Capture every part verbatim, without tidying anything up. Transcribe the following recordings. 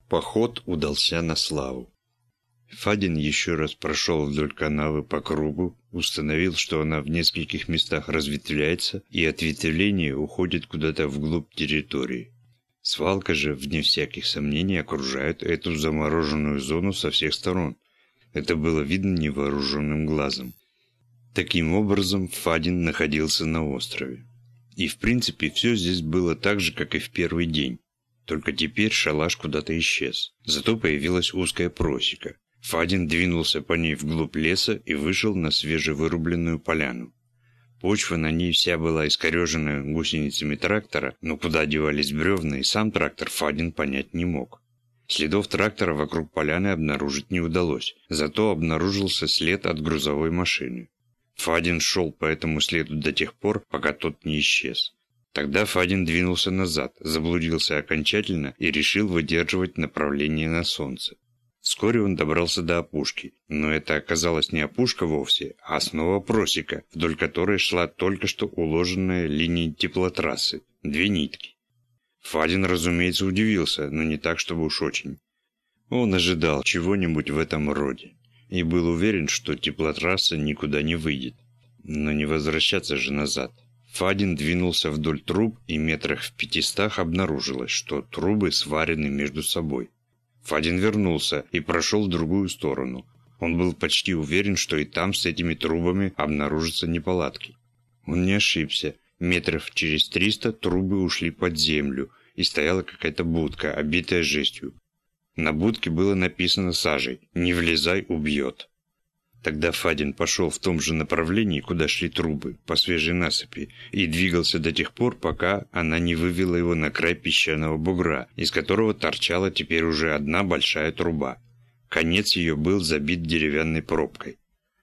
Поход удался на славу. Фадин еще раз прошел вдоль канавы по кругу, установил, что она в нескольких местах разветвляется и ответвление уходит куда-то вглубь территории. Свалка же, вне всяких сомнений, окружает эту замороженную зону со всех сторон. Это было видно невооруженным глазом. Таким образом, Фадин находился на острове. И в принципе все здесь было так же, как и в первый день. Только теперь шалаш куда-то исчез. Зато появилась узкая просека. Фадин двинулся по ней вглубь леса и вышел на свежевырубленную поляну. Почва на ней вся была искорежена гусеницами трактора, но куда девались бревна и сам трактор Фадин понять не мог. Следов трактора вокруг поляны обнаружить не удалось, зато обнаружился след от грузовой машины. Фадин шел по этому следу до тех пор, пока тот не исчез. Тогда Фадин двинулся назад, заблудился окончательно и решил выдерживать направление на солнце. Вскоре он добрался до опушки, но это оказалась не опушка вовсе, а снова просека, вдоль которой шла только что уложенная линия теплотрассы, две нитки. Фадин, разумеется, удивился, но не так, чтобы уж очень. Он ожидал чего-нибудь в этом роде и был уверен, что теплотрасса никуда не выйдет. Но не возвращаться же назад. Фадин двинулся вдоль труб, и метрах в пятистах обнаружилось, что трубы сварены между собой. Фадин вернулся и прошел в другую сторону. Он был почти уверен, что и там с этими трубами обнаружатся неполадки. Он не ошибся. Метров через триста трубы ушли под землю, и стояла какая-то будка, обитая жестью. На будке было написано сажей «Не влезай, убьет». Тогда Фадин пошел в том же направлении, куда шли трубы, по свежей насыпи, и двигался до тех пор, пока она не вывела его на край песчаного бугра, из которого торчала теперь уже одна большая труба. Конец ее был забит деревянной пробкой.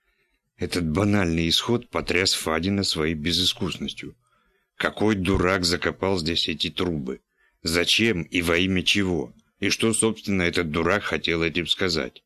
Этот банальный исход потряс Фадина своей безыскусностью. Какой дурак закопал здесь эти трубы? Зачем и во имя чего? И что, собственно, этот дурак хотел этим сказать?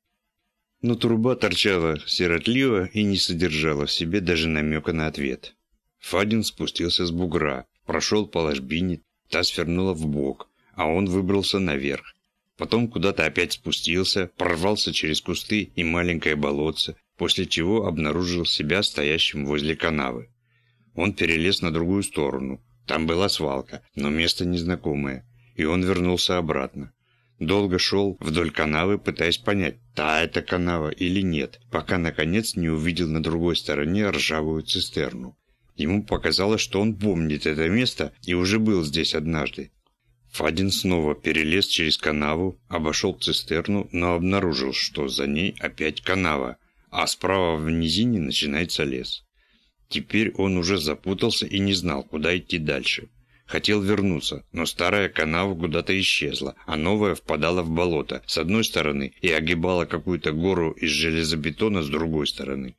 Но труба торчала сиротливо и не содержала в себе даже намека на ответ. Фадин спустился с бугра, прошел по ложбине, та свернула вбок, а он выбрался наверх. Потом куда-то опять спустился, прорвался через кусты и маленькое болотце, после чего обнаружил себя стоящим возле канавы. Он перелез на другую сторону, там была свалка, но место незнакомое, и он вернулся обратно. Долго шел вдоль канавы, пытаясь понять, та это канава или нет, пока наконец не увидел на другой стороне ржавую цистерну. Ему показалось, что он помнит это место и уже был здесь однажды. Фадин снова перелез через канаву, обошел цистерну, но обнаружил, что за ней опять канава, а справа в низине начинается лес. Теперь он уже запутался и не знал, куда идти дальше. Хотел вернуться, но старая канава куда-то исчезла, а новая впадала в болото с одной стороны и огибала какую-то гору из железобетона с другой стороны.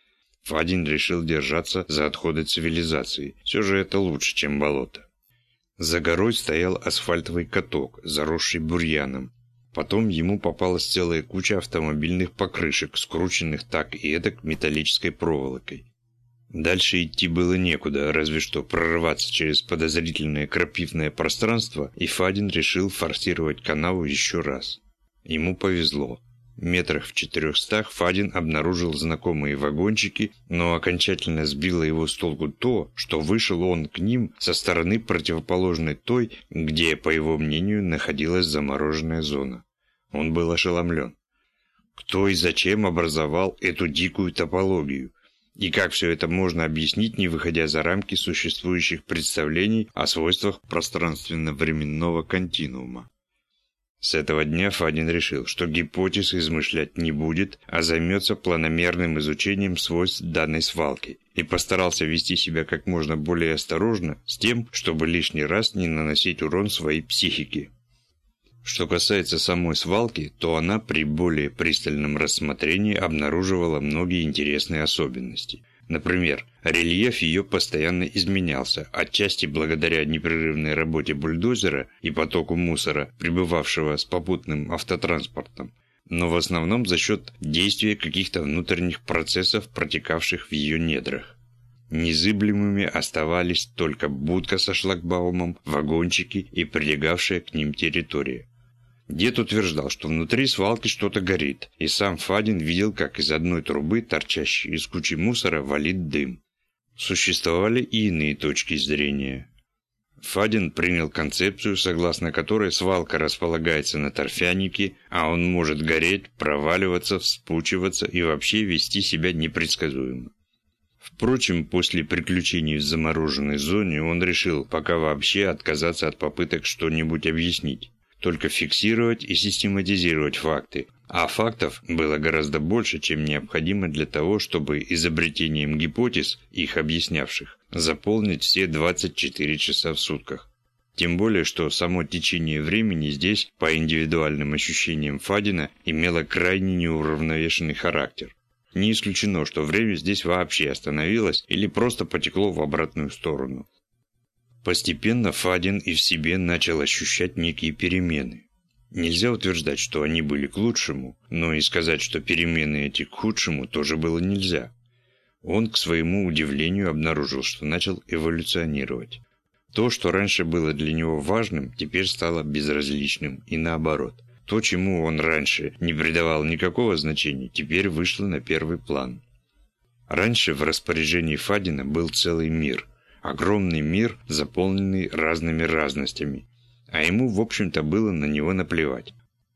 Фадин решил держаться за отходы цивилизации. Все же это лучше, чем болото. За горой стоял асфальтовый каток, заросший бурьяном. Потом ему попалась целая куча автомобильных покрышек, скрученных так и эдак металлической проволокой. Дальше идти было некуда, разве что прорываться через подозрительное крапивное пространство, и Фадин решил форсировать канаву еще раз. Ему повезло. Метрах в четырехстах Фадин обнаружил знакомые вагончики, но окончательно сбило его с толку то, что вышел он к ним со стороны противоположной той, где, по его мнению, находилась замороженная зона. Он был ошеломлен. Кто и зачем образовал эту дикую топологию? И как все это можно объяснить, не выходя за рамки существующих представлений о свойствах пространственно-временного континуума? С этого дня Фадин решил, что гипотез измышлять не будет, а займется планомерным изучением свойств данной свалки, и постарался вести себя как можно более осторожно с тем, чтобы лишний раз не наносить урон своей психике. Что касается самой свалки, то она при более пристальном рассмотрении обнаруживала многие интересные особенности. Например, рельеф ее постоянно изменялся, отчасти благодаря непрерывной работе бульдозера и потоку мусора, прибывавшего с попутным автотранспортом, но в основном за счет действия каких-то внутренних процессов, протекавших в ее недрах. Незыблемыми оставались только будка со шлагбаумом, вагончики и прилегавшая к ним территория. Дед утверждал, что внутри свалки что-то горит, и сам Фадин видел, как из одной трубы, торчащей из кучи мусора, валит дым. Существовали и иные точки зрения. Фадин принял концепцию, согласно которой свалка располагается на торфянике, а он может гореть, проваливаться, вспучиваться и вообще вести себя непредсказуемо. Впрочем, после приключений в замороженной зоне он решил пока вообще отказаться от попыток что-нибудь объяснить. Только фиксировать и систематизировать факты. А фактов было гораздо больше, чем необходимо для того, чтобы изобретением гипотез, их объяснявших, заполнить все двадцать четыре часа в сутках. Тем более, что само течение времени здесь, по индивидуальным ощущениям Фадина, имело крайне неуравновешенный характер. Не исключено, что время здесь вообще остановилось или просто потекло в обратную сторону. Постепенно Фадин и в себе начал ощущать некие перемены. Нельзя утверждать, что они были к лучшему, но и сказать, что перемены эти к худшему, тоже было нельзя. Он, к своему удивлению, обнаружил, что начал эволюционировать. То, что раньше было для него важным, теперь стало безразличным, и наоборот. То, чему он раньше не придавал никакого значения, теперь вышло на первый план. Раньше в распоряжении Фадина был целый мир. Огромный мир, заполненный разными разностями. А ему, в общем-то, было на него наплевать.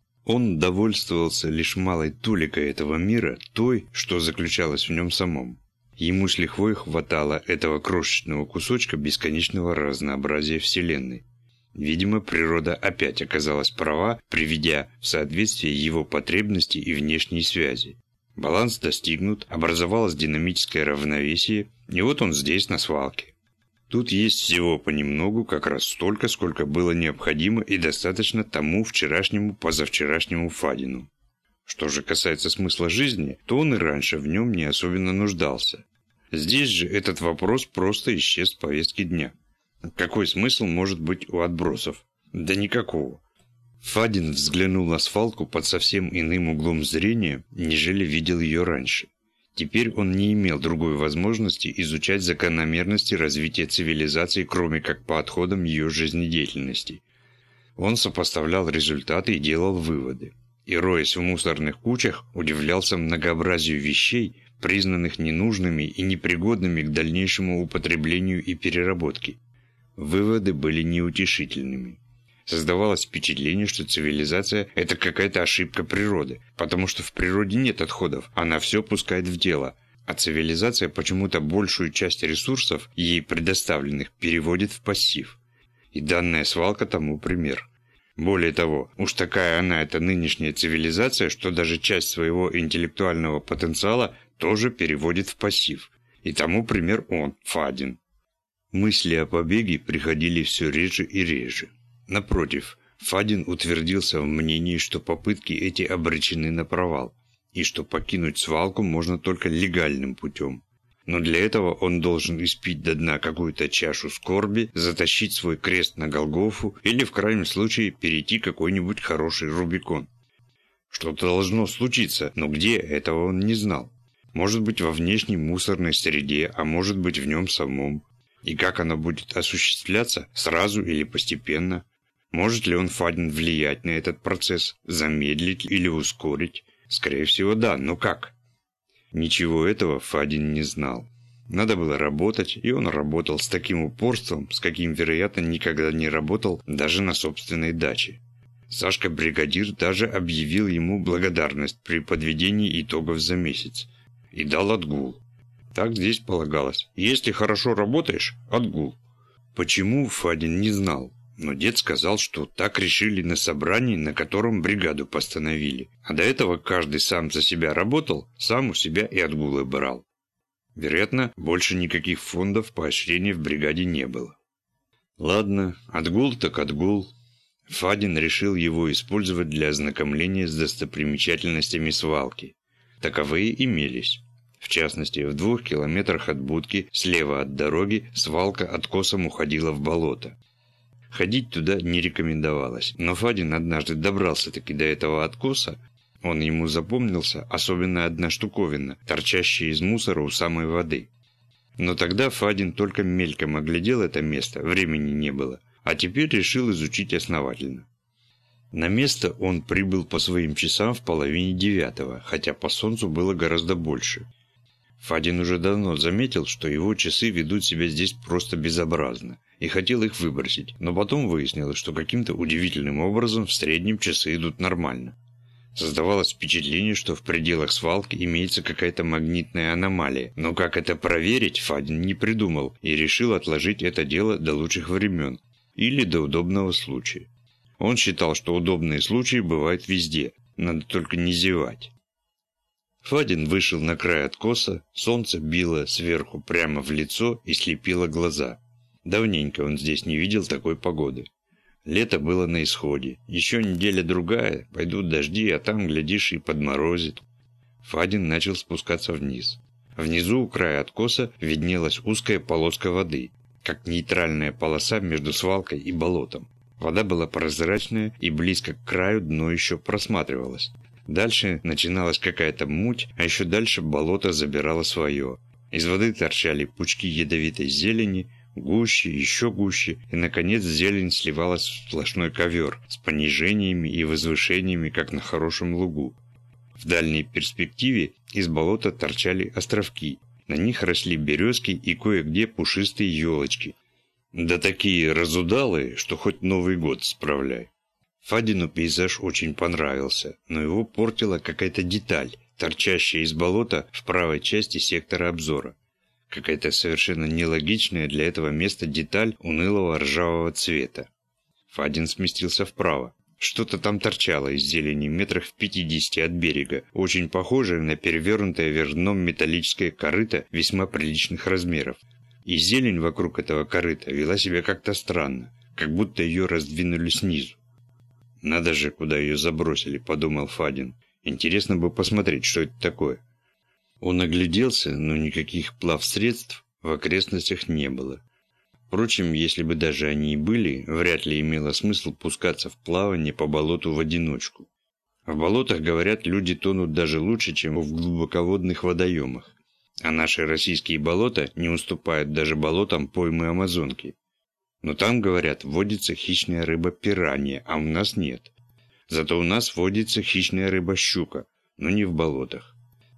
Он довольствовался лишь малой толикой этого мира, той, что заключалось в нем самом. Ему с лихвой хватало этого крошечного кусочка бесконечного разнообразия Вселенной. Видимо, природа опять оказалась права, приведя в соответствие его потребности и внешние связи. Баланс достигнут, образовалось динамическое равновесие, и вот он здесь, на свалке. Тут есть всего понемногу как раз столько, сколько было необходимо и достаточно тому вчерашнему, позавчерашнему Фадину. Что же касается смысла жизни, то он и раньше в нем не особенно нуждался. Здесь же этот вопрос просто исчез с повестки дня. Какой смысл может быть у отбросов? Да никакого. Фадин взглянул на свалку под совсем иным углом зрения, нежели видел ее раньше. Теперь он не имел другой возможности изучать закономерности развития цивилизации, кроме как по отходам ее жизнедеятельности. Он сопоставлял результаты и делал выводы. И, роясь в мусорных кучах, удивлялся многообразию вещей, признанных ненужными и непригодными к дальнейшему употреблению и переработке. Выводы были неутешительными. Создавалось впечатление, что цивилизация – это какая-то ошибка природы, потому что в природе нет отходов, она все пускает в дело, а цивилизация почему-то большую часть ресурсов, ей предоставленных, переводит в пассив. И данная свалка тому пример. Более того, уж такая она, эта нынешняя цивилизация, что даже часть своего интеллектуального потенциала тоже переводит в пассив. И тому пример он, Фадин. Мысли о побеге приходили все реже и реже. Напротив, Фадин утвердился в мнении, что попытки эти обречены на провал, и что покинуть свалку можно только легальным путем. Но для этого он должен испить до дна какую-то чашу скорби, затащить свой крест на Голгофу или, в крайнем случае, перейти какой-нибудь хороший Рубикон. Что-то должно случиться, но где, этого он не знал. Может быть, во внешней мусорной среде, а может быть, в нем самом. И как оно будет осуществляться, сразу или постепенно? Может ли он, Фадин, влиять на этот процесс, замедлить или ускорить? Скорее всего, да, но как? Ничего этого Фадин не знал. Надо было работать, и он работал с таким упорством, с каким, вероятно, никогда не работал даже на собственной даче. Сашка-бригадир даже объявил ему благодарность при подведении итогов за месяц. И дал отгул. Так здесь полагалось. Если хорошо работаешь – отгул. Почему, Фадин не знал. Но дед сказал, что так решили на собрании, на котором бригаду постановили. А до этого каждый сам за себя работал, сам у себя и отгулы брал. Вероятно, больше никаких фондов поощрения в бригаде не было. Ладно, отгул так отгул. Фадин решил его использовать для ознакомления с достопримечательностями свалки. Таковые имелись. В частности, в двух километрах от будки, слева от дороги, свалка откосом уходила в болото. Ходить туда не рекомендовалось, но Фадин однажды добрался-таки до этого откоса. Он ему запомнился, особенно одна штуковина, торчащая из мусора у самой воды. Но тогда Фадин только мельком оглядел это место, времени не было, а теперь решил изучить основательно. На место он прибыл по своим часам в половине девятого, хотя по солнцу было гораздо больше. Фадин уже давно заметил, что его часы ведут себя здесь просто безобразно, и хотел их выбросить, но потом выяснилось, что каким-то удивительным образом в среднем часы идут нормально. Создавалось впечатление, что в пределах свалки имеется какая-то магнитная аномалия, но как это проверить, Фадин не придумал и решил отложить это дело до лучших времен или до удобного случая. Он считал, что удобные случаи бывают везде, надо только не зевать. Фадин вышел на край откоса, солнце било сверху прямо в лицо и слепило глаза. Давненько он здесь не видел такой погоды. Лето было на исходе, еще неделя-другая, пойдут дожди, а там, глядишь, и подморозит. Фадин начал спускаться вниз. Внизу у края откоса виднелась узкая полоска воды, как нейтральная полоса между свалкой и болотом. Вода была прозрачная, и близко к краю дно еще просматривалось. Дальше начиналась какая-то муть, а еще дальше болото забирало свое. Из воды торчали пучки ядовитой зелени, гуще, еще гуще, и, наконец, зелень сливалась в сплошной ковер с понижениями и возвышениями, как на хорошем лугу. В дальней перспективе из болота торчали островки. На них росли березки и кое-где пушистые елочки. Да такие разудалые, что хоть Новый год справляй. Фадину пейзаж очень понравился, но его портила какая-то деталь, торчащая из болота в правой части сектора обзора. Какая-то совершенно нелогичная для этого места деталь унылого ржавого цвета. Фадин сместился вправо. Что-то там торчало из зелени метрах в пятидесяти от берега, очень похожее на перевернутое вверх дном металлическое корыто весьма приличных размеров. И зелень вокруг этого корыта вела себя как-то странно, как будто ее раздвинули снизу. «Надо же, куда ее забросили», — подумал Фадин. «Интересно бы посмотреть, что это такое». Он огляделся, но никаких плавсредств в окрестностях не было. Впрочем, если бы даже они и были, вряд ли имело смысл пускаться в плавание по болоту в одиночку. В болотах, говорят, люди тонут даже лучше, чем в глубоководных водоемах. А наши российские болота не уступают даже болотам поймы Амазонки. Но там, говорят, водится хищная рыба пиранья, а у нас нет. Зато у нас водится хищная рыба щука, но не в болотах.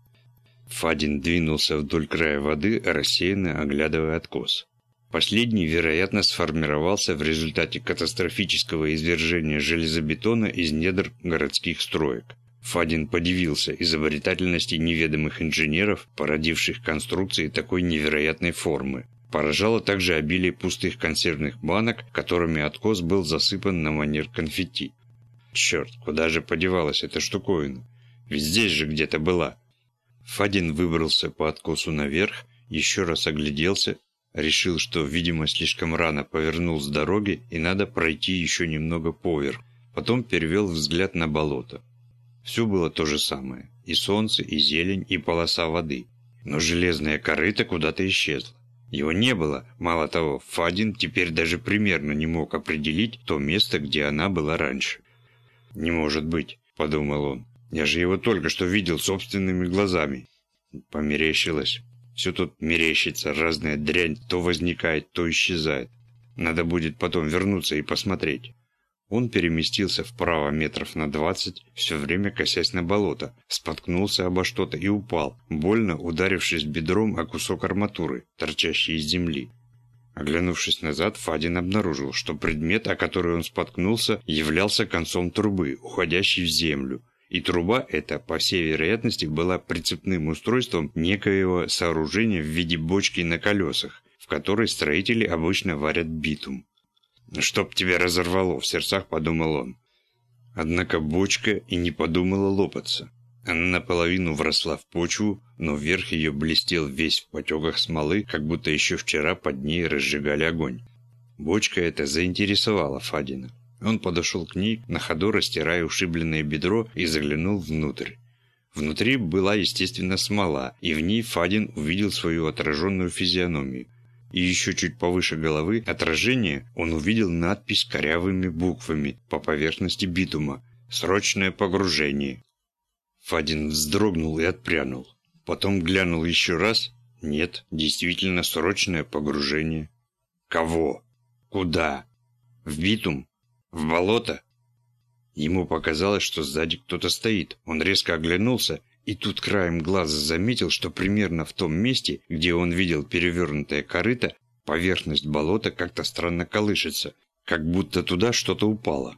Фадин двинулся вдоль края воды, рассеянно оглядывая откос. Последний, вероятно, сформировался в результате катастрофического извержения железобетона из недр городских строек. Фадин подивился изобретательности неведомых инженеров, породивших конструкции такой невероятной формы. Поражало также обилие пустых консервных банок, которыми откос был засыпан на манер конфетти. Черт, куда же подевалась эта штуковина? Ведь здесь же где-то была. Фадин выбрался по откосу наверх, еще раз огляделся, решил, что, видимо, слишком рано повернул с дороги и надо пройти еще немного поверх. Потом перевел взгляд на болото. Все было то же самое. И солнце, и зелень, и полоса воды. Но железное корыто куда-то исчезло. Его не было. Мало того, Фадин теперь даже примерно не мог определить то место, где она была раньше. «Не может быть», — подумал он. «Я же его только что видел собственными глазами». Померещилось. Все тут мерещится, разная дрянь то возникает, то исчезает. Надо будет потом вернуться и посмотреть. Он переместился вправо метров на двадцать, все время косясь на болото, споткнулся обо что-то и упал, больно ударившись бедром о кусок арматуры, торчащий из земли. Оглянувшись назад, Фадин обнаружил, что предмет, о который он споткнулся, являлся концом трубы, уходящей в землю. И труба эта, по всей вероятности, была прицепным устройством некоего сооружения в виде бочки на колесах, в которой строители обычно варят битум. «Чтоб тебя разорвало», — в сердцах подумал он. Однако бочка и не подумала лопаться. Она наполовину вросла в почву, но верх ее блестел весь в потеках смолы, как будто еще вчера под ней разжигали огонь. Бочка эта заинтересовала Фадина. Он подошел к ней, на ходу растирая ушибленное бедро, и заглянул внутрь. Внутри была, естественно, смола, и в ней Фадин увидел свою отраженную физиономию. И еще чуть повыше головы отражения он увидел надпись корявыми буквами по поверхности битума «Срочное погружение». Фадин вздрогнул и отпрянул. Потом глянул еще раз. Нет, действительно срочное погружение. Кого? Куда? В битум? В болото? Ему показалось, что сзади кто-то стоит. Он резко оглянулся, и тут краем глаза заметил, что примерно в том месте, где он видел перевернутое корыто, поверхность болота как-то странно колышется, как будто туда что-то упало.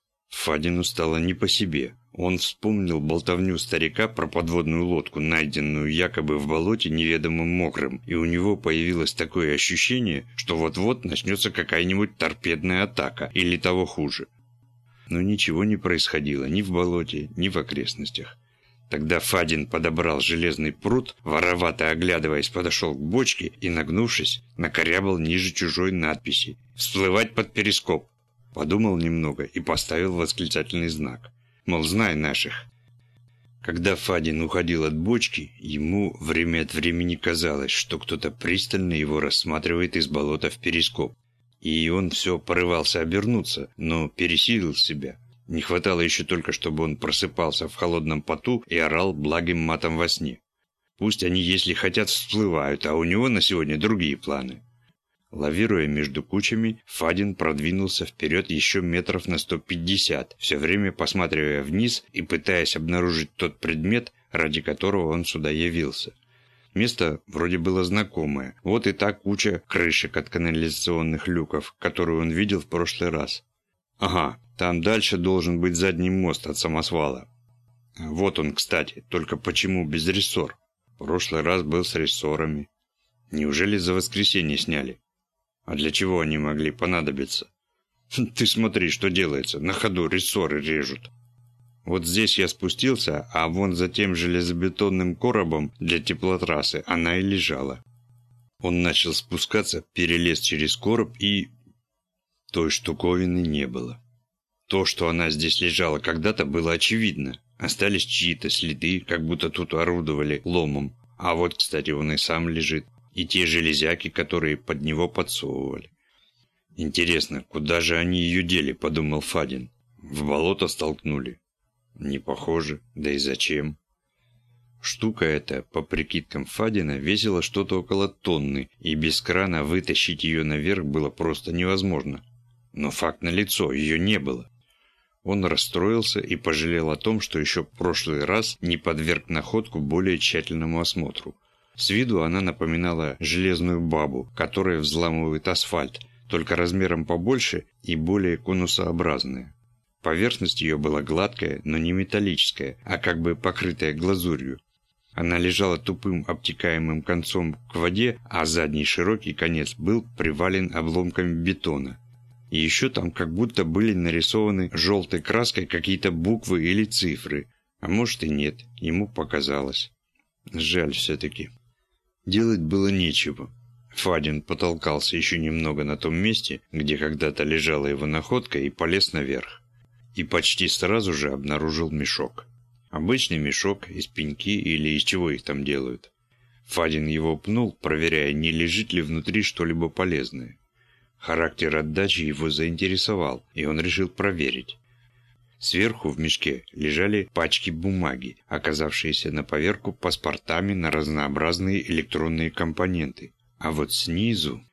Фадину стало не по себе. Он вспомнил болтовню старика про подводную лодку, найденную якобы в болоте неведомым мокрым, и у него появилось такое ощущение, что вот-вот начнется какая-нибудь торпедная атака, или того хуже. Но ничего не происходило ни в болоте, ни в окрестностях. Тогда Фадин подобрал железный прут, воровато оглядываясь, подошел к бочке и, нагнувшись, накорябал ниже чужой надписи «Всплывать под перископ». Подумал немного и поставил восклицательный знак. Мол, знай наших. Когда Фадин уходил от бочки, ему время от времени казалось, что кто-то пристально его рассматривает из болота в перископ. И он все порывался обернуться, но пересилил себя. Не хватало еще только, чтобы он просыпался в холодном поту и орал благим матом во сне. Пусть они, если хотят, всплывают, а у него на сегодня другие планы. Лавируя между кучами, Фадин продвинулся вперед еще метров на сто пятьдесят, все время посматривая вниз и пытаясь обнаружить тот предмет, ради которого он сюда явился. Место вроде было знакомое. Вот и та куча крышек от канализационных люков, которую он видел в прошлый раз. Ага, там дальше должен быть задний мост от самосвала. Вот он, кстати, только почему без рессор? В прошлый раз был с рессорами. Неужели за воскресенье сняли? А для чего они могли понадобиться? Ты смотри, что делается, на ходу рессоры режут. Вот здесь я спустился, а вон за тем железобетонным коробом для теплотрассы она и лежала. Он начал спускаться, перелез через короб и... Той штуковины не было. То, что она здесь лежала когда-то, было очевидно. Остались чьи-то следы, как будто тут орудовали ломом. А вот, кстати, он и сам лежит. И те железяки, которые под него подсовывали. Интересно, куда же они ее дели, подумал Фадин. В болото столкнули. Не похоже, да и зачем? Штука эта, по прикидкам Фадина, весила что-то около тонны, и без крана вытащить ее наверх было просто невозможно. Но факт налицо, ее не было. Он расстроился и пожалел о том, что еще в прошлый раз не подверг находку более тщательному осмотру. С виду она напоминала железную бабу, которая взламывает асфальт, только размером побольше и более конусообразная. Поверхность ее была гладкая, но не металлическая, а как бы покрытая глазурью. Она лежала тупым обтекаемым концом к воде, а задний широкий конец был привален обломками бетона. И еще там как будто были нарисованы желтой краской какие-то буквы или цифры. А может и нет, ему показалось. Жаль все-таки. Делать было нечего. Фадин потолкался еще немного на том месте, где когда-то лежала его находка, и полез наверх. И почти сразу же обнаружил мешок. Обычный мешок из пеньки или из чего их там делают. Фадин его пнул, проверяя, не лежит ли внутри что-либо полезное. Характер отдачи его заинтересовал, и он решил проверить. Сверху в мешке лежали пачки бумаги, оказавшиеся на поверку паспортами на разнообразные электронные компоненты. А вот снизу...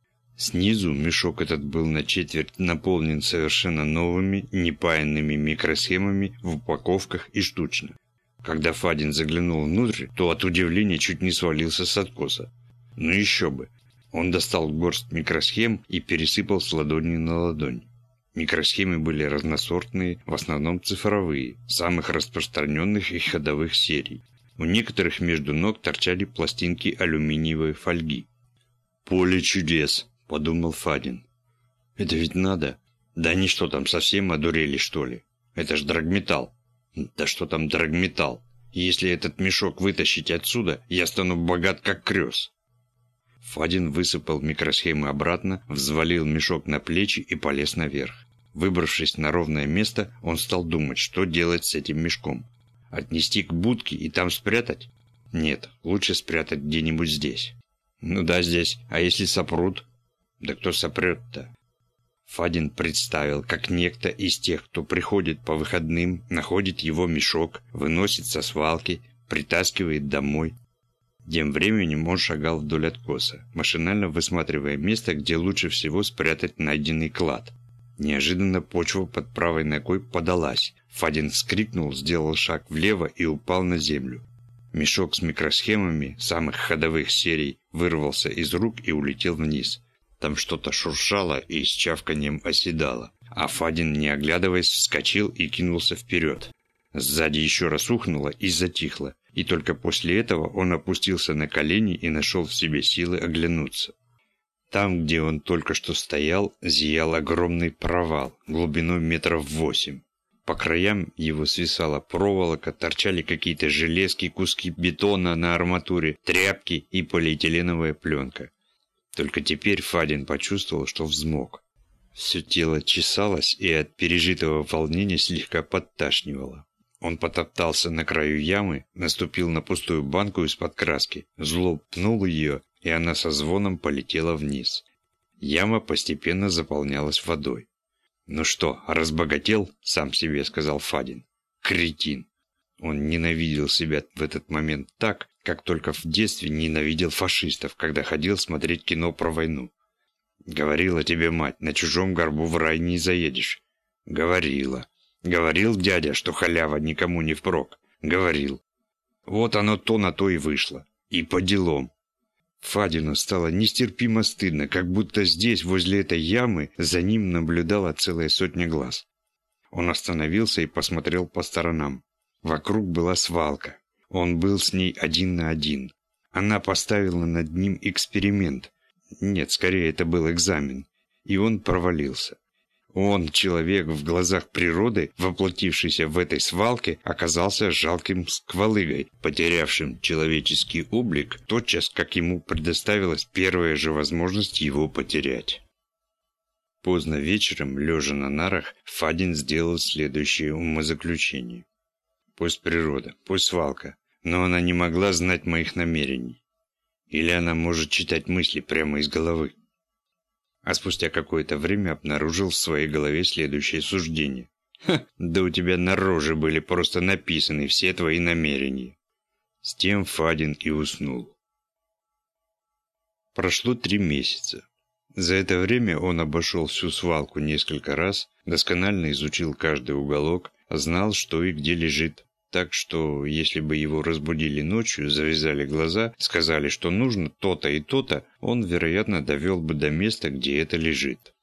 Снизу мешок этот был на четверть наполнен совершенно новыми, непаянными микросхемами в упаковках и штучно. Когда Фадин заглянул внутрь, то от удивления чуть не свалился с откоса. Ну еще бы. Он достал горсть микросхем и пересыпал с ладони на ладонь. Микросхемы были разносортные, в основном цифровые, самых распространенных и ходовых серий. У некоторых между ног торчали пластинки алюминиевой фольги. «Поле чудес», — подумал Фадин. «Это ведь надо. Да они что там, совсем одурели, что ли? Это ж драгметалл. Да что там драгметалл? Если этот мешок вытащить отсюда, я стану богат как крёс». Фадин высыпал микросхемы обратно, взвалил мешок на плечи и полез наверх. Выбравшись на ровное место, он стал думать, что делать с этим мешком. Отнести к будке и там спрятать? Нет, лучше спрятать где-нибудь здесь. Ну да, здесь. А если сопрут? Да кто сопрет-то? Фадин представил, как некто из тех, кто приходит по выходным, находит его мешок, выносит со свалки, притаскивает домой. Тем временем он шагал вдоль откоса, машинально высматривая место, где лучше всего спрятать найденный клад. Неожиданно почва под правой ногой подалась. Фадин вскрикнул, сделал шаг влево и упал на землю. Мешок с микросхемами самых ходовых серий вырвался из рук и улетел вниз. Там что-то шуршало и с чавканием оседало. А Фадин, не оглядываясь, вскочил и кинулся вперед. Сзади еще раз ухнуло и затихло. И только после этого он опустился на колени и нашел в себе силы оглянуться. Там, где он только что стоял, зиял огромный провал, глубиной метров восемь. По краям его свисала проволока, торчали какие-то железки, куски бетона на арматуре, тряпки и полиэтиленовая пленка. Только теперь Фадин почувствовал, что взмок. Все тело чесалось и от пережитого волнения слегка подташнивало. Он потоптался на краю ямы, наступил на пустую банку из-под краски, зло пнул ее, и она со звоном полетела вниз. Яма постепенно заполнялась водой. «Ну что, разбогател?» – сам себе сказал Фадин. «Кретин!» Он ненавидел себя в этот момент так, как только в детстве ненавидел фашистов, когда ходил смотреть кино про войну. «Говорила тебе мать, на чужом горбу в рай не заедешь». «Говорила». «Говорил дядя, что халява никому не впрок». «Говорил». Вот оно то на то и вышло. И по делам. Фадину стало нестерпимо стыдно, как будто здесь, возле этой ямы, за ним наблюдала целая сотня глаз. Он остановился и посмотрел по сторонам. Вокруг была свалка. Он был с ней один на один. Она поставила над ним эксперимент. Нет, скорее это был экзамен. И он провалился. Он, человек в глазах природы, воплотившийся в этой свалке, оказался жалким сквалыгой, потерявшим человеческий облик тотчас, как ему предоставилась первая же возможность его потерять. Поздно вечером, лежа на нарах, Фадин сделал следующее умозаключение. Пусть природа, пусть свалка, но она не могла знать моих намерений. Или она может читать мысли прямо из головы. А спустя какое-то время обнаружил в своей голове следующее суждение. «Ха, да у тебя на роже были просто написаны все твои намерения». С тем Фадин и уснул. Прошло три месяца. За это время он обошел всю свалку несколько раз, досконально изучил каждый уголок, знал, что и где лежит. Так что, если бы его разбудили ночью, завязали глаза, сказали, что нужно то-то и то-то, он, вероятно, довел бы до места, где это лежит.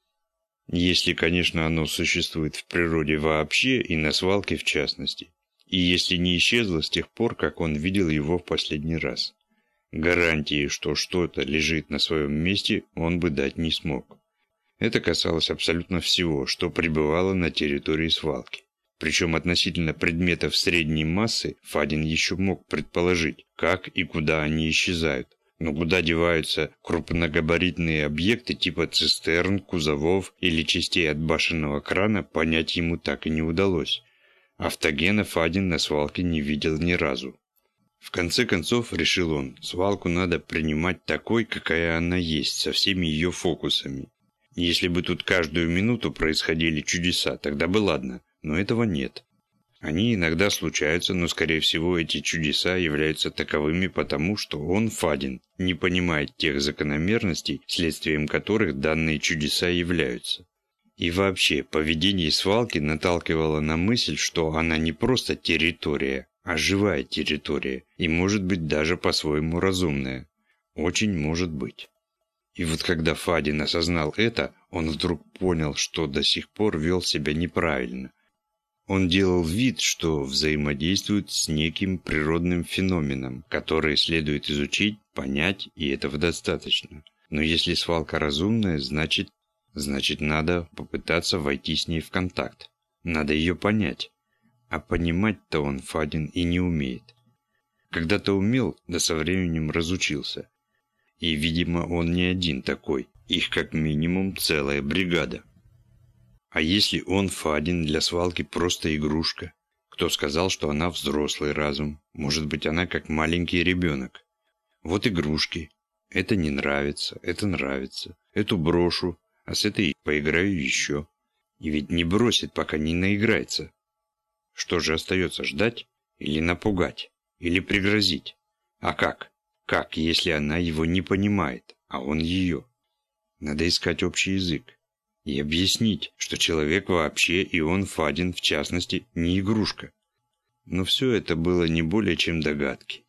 Если, конечно, оно существует в природе вообще и на свалке в частности. И если не исчезло с тех пор, как он видел его в последний раз. Гарантии, что что-то лежит на своем месте, он бы дать не смог. Это касалось абсолютно всего, что пребывало на территории свалки. Причем относительно предметов средней массы Фадин еще мог предположить, как и куда они исчезают. Но куда деваются крупногабаритные объекты типа цистерн, кузовов или частей от башенного крана, понять ему так и не удалось. Автогена Фадин на свалке не видел ни разу. В конце концов, решил он, свалку надо принимать такой, какая она есть, со всеми ее фокусами. Если бы тут каждую минуту происходили чудеса, тогда бы ладно. Но этого нет. Они иногда случаются, но, скорее всего, эти чудеса являются таковыми потому, что он, Фадин, не понимает тех закономерностей, следствием которых данные чудеса являются. И вообще, поведение свалки наталкивало на мысль, что она не просто территория, а живая территория, и может быть даже по-своему разумная. Очень может быть. И вот когда Фадин осознал это, он вдруг понял, что до сих пор вел себя неправильно. Он делал вид, что взаимодействует с неким природным феноменом, который следует изучить, понять, и этого достаточно. Но если свалка разумная, значит, значит надо попытаться войти с ней в контакт. Надо ее понять. А понимать-то он, Фадин, и не умеет. Когда-то умел, да со временем разучился. И, видимо, он не один такой. Их как минимум целая бригада. А если он, Фадин, для свалки просто игрушка? Кто сказал, что она взрослый разум? Может быть, она как маленький ребенок. Вот игрушки. Это не нравится, это нравится. Эту брошу, а с этой поиграю еще. И ведь не бросит, пока не наиграется. Что же остается, ждать? Или напугать? Или пригрозить? А как? Как, если она его не понимает, а он ее? Надо искать общий язык. и объяснить, что человек вообще, и он, Фадин, в частности, не игрушка. Но все это было не более чем догадки.